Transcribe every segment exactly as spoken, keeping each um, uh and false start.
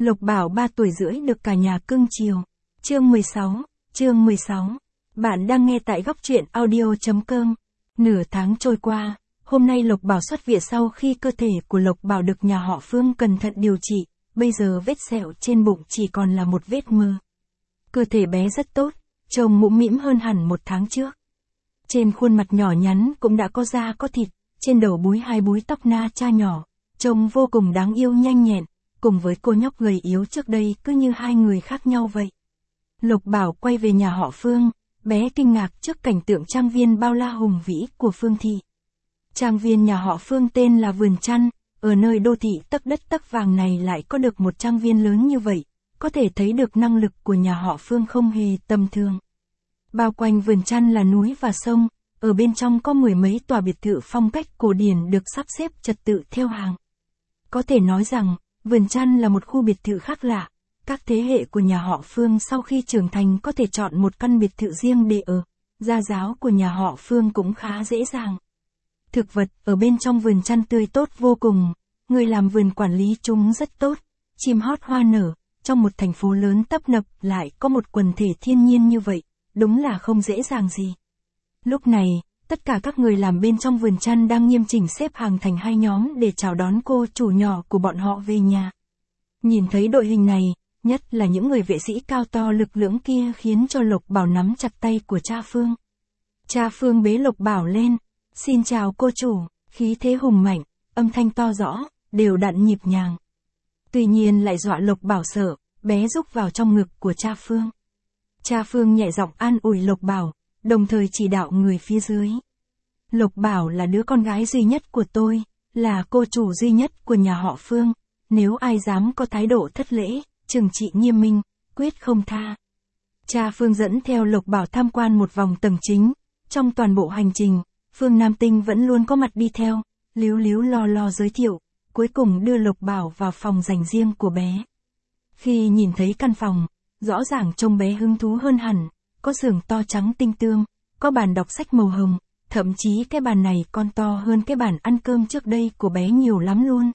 Lộc Bảo ba tuổi rưỡi được cả nhà cưng chiều. Chương mười sáu, chương mười sáu. Bạn đang nghe tại góc truyện audio chấm com. Nửa tháng trôi qua, hôm nay Lộc Bảo xuất viện sau khi cơ thể của Lộc Bảo được nhà họ Phương cẩn thận điều trị, bây giờ vết sẹo trên bụng chỉ còn là một vết mờ. Cơ thể bé rất tốt, trông mũm mĩm hơn hẳn một tháng trước. Trên khuôn mặt nhỏ nhắn cũng đã có da có thịt, trên đầu búi hai búi tóc na cha nhỏ, trông vô cùng đáng yêu nhanh nhẹn, cùng với cô nhóc gầy yếu trước đây cứ như hai người khác nhau vậy. Lộc Bảo quay về nhà họ Phương, bé kinh ngạc trước cảnh tượng trang viên bao la hùng vĩ của Phương thị. Trang viên nhà họ Phương tên là Vườn Chăn, ở nơi đô thị tấc đất tấc vàng này lại có được một trang viên lớn như vậy, có thể thấy được năng lực của nhà họ Phương không hề tầm thường. Bao quanh Vườn Chăn là núi và sông, ở bên trong có mười mấy tòa biệt thự phong cách cổ điển được sắp xếp trật tự theo hàng. Có thể nói rằng, Vườn Chăn là một khu biệt thự khác lạ, các thế hệ của nhà họ Phương sau khi trưởng thành có thể chọn một căn biệt thự riêng để ở, gia giáo của nhà họ Phương cũng khá dễ dàng. Thực vật ở bên trong Vườn Chăn tươi tốt vô cùng, người làm vườn quản lý chúng rất tốt, chim hót hoa nở, trong một thành phố lớn tấp nập lại có một quần thể thiên nhiên như vậy, đúng là không dễ dàng gì. Lúc này, tất cả các người làm bên trong Vườn Chăn đang nghiêm chỉnh xếp hàng thành hai nhóm để chào đón cô chủ nhỏ của bọn họ về nhà. Nhìn thấy đội hình này, nhất là những người vệ sĩ cao to lực lưỡng kia khiến cho Lộc Bảo nắm chặt tay của cha Phương. Cha Phương bế Lộc Bảo lên, xin chào cô chủ, khí thế hùng mạnh, âm thanh to rõ, đều đặn nhịp nhàng. Tuy nhiên lại dọa Lộc Bảo sợ, bé rúc vào trong ngực của cha Phương. Cha Phương nhẹ giọng an ủi Lộc Bảo, đồng thời chỉ đạo người phía dưới. Lộc Bảo là đứa con gái duy nhất của tôi, là cô chủ duy nhất của nhà họ Phương, nếu ai dám có thái độ thất lễ, trừng trị nghiêm minh, quyết không tha. Cha Phương dẫn theo Lộc Bảo tham quan một vòng tầng chính, trong toàn bộ hành trình, Phương Nam Tinh vẫn luôn có mặt đi theo, líu líu lo lo giới thiệu, cuối cùng đưa Lộc Bảo vào phòng dành riêng của bé. Khi nhìn thấy căn phòng, rõ ràng trông bé hứng thú hơn hẳn, có giường to trắng tinh tươm, có bàn đọc sách màu hồng, thậm chí cái bàn này còn to hơn cái bàn ăn cơm trước đây của bé nhiều lắm luôn.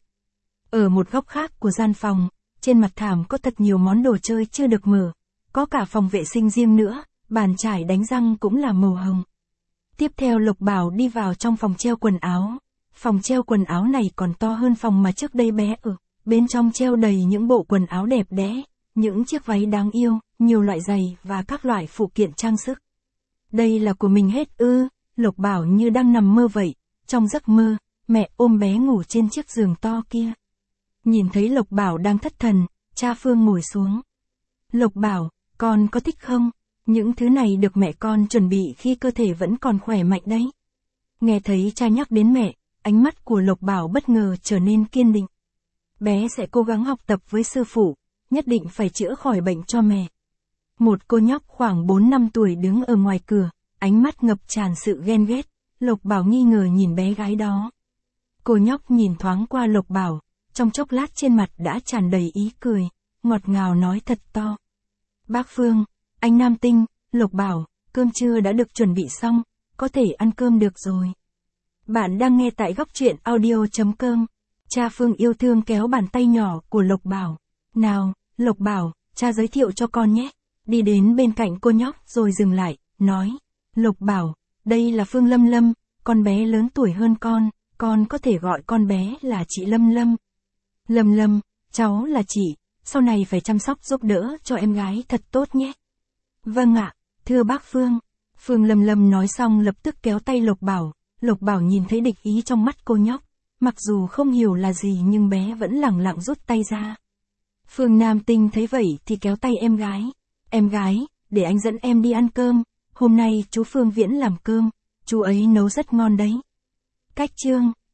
Ở một góc khác của gian phòng, trên mặt thảm có thật nhiều món đồ chơi chưa được mở, có cả phòng vệ sinh riêng nữa, bàn chải đánh răng cũng là màu hồng. Tiếp theo Lộc Bảo đi vào trong phòng treo quần áo. Phòng treo quần áo này còn to hơn phòng mà trước đây bé ở, bên trong treo đầy những bộ quần áo đẹp đẽ, những chiếc váy đáng yêu, nhiều loại giày và các loại phụ kiện trang sức. Đây là của mình hết ư, Lộc Bảo như đang nằm mơ vậy, trong giấc mơ, mẹ ôm bé ngủ trên chiếc giường to kia. Nhìn thấy Lộc Bảo đang thất thần, cha Phương ngồi xuống. Lộc Bảo, con có thích không? Những thứ này được mẹ con chuẩn bị khi cơ thể vẫn còn khỏe mạnh đấy. Nghe thấy cha nhắc đến mẹ, ánh mắt của Lộc Bảo bất ngờ trở nên kiên định. Bé sẽ cố gắng học tập với sư phụ, nhất định phải chữa khỏi bệnh cho mẹ. Một cô nhóc khoảng bốn năm tuổi đứng ở ngoài cửa, ánh mắt ngập tràn sự ghen ghét, Lộc Bảo nghi ngờ nhìn bé gái đó. Cô nhóc nhìn thoáng qua Lộc Bảo, trong chốc lát trên mặt đã tràn đầy ý cười, ngọt ngào nói thật to. Bác Phương, anh Nam Tinh, Lộc Bảo, cơm trưa đã được chuẩn bị xong, có thể ăn cơm được rồi. Bạn đang nghe tại góc truyện audio chấm com. Cha Phương yêu thương kéo bàn tay nhỏ của Lộc Bảo. Nào, Lộc Bảo, cha giới thiệu cho con nhé. Đi đến bên cạnh cô nhóc rồi dừng lại, nói. Lộc Bảo, đây là Phương Lâm Lâm, con bé lớn tuổi hơn con, con có thể gọi con bé là chị Lâm Lâm. Lâm Lâm, cháu là chị, sau này phải chăm sóc giúp đỡ cho em gái thật tốt nhé. Vâng ạ, thưa bác Phương. Phương Lâm Lâm nói xong lập tức kéo tay Lộc Bảo. Lộc Bảo nhìn thấy địch ý trong mắt cô nhóc, mặc dù không hiểu là gì nhưng bé vẫn lẳng lặng rút tay ra. Phương Nam Tinh thấy vậy thì kéo tay em gái. Em gái, để anh dẫn em đi ăn cơm, hôm nay chú Phương Viễn làm cơm, chú ấy nấu rất ngon đấy. Cách chương,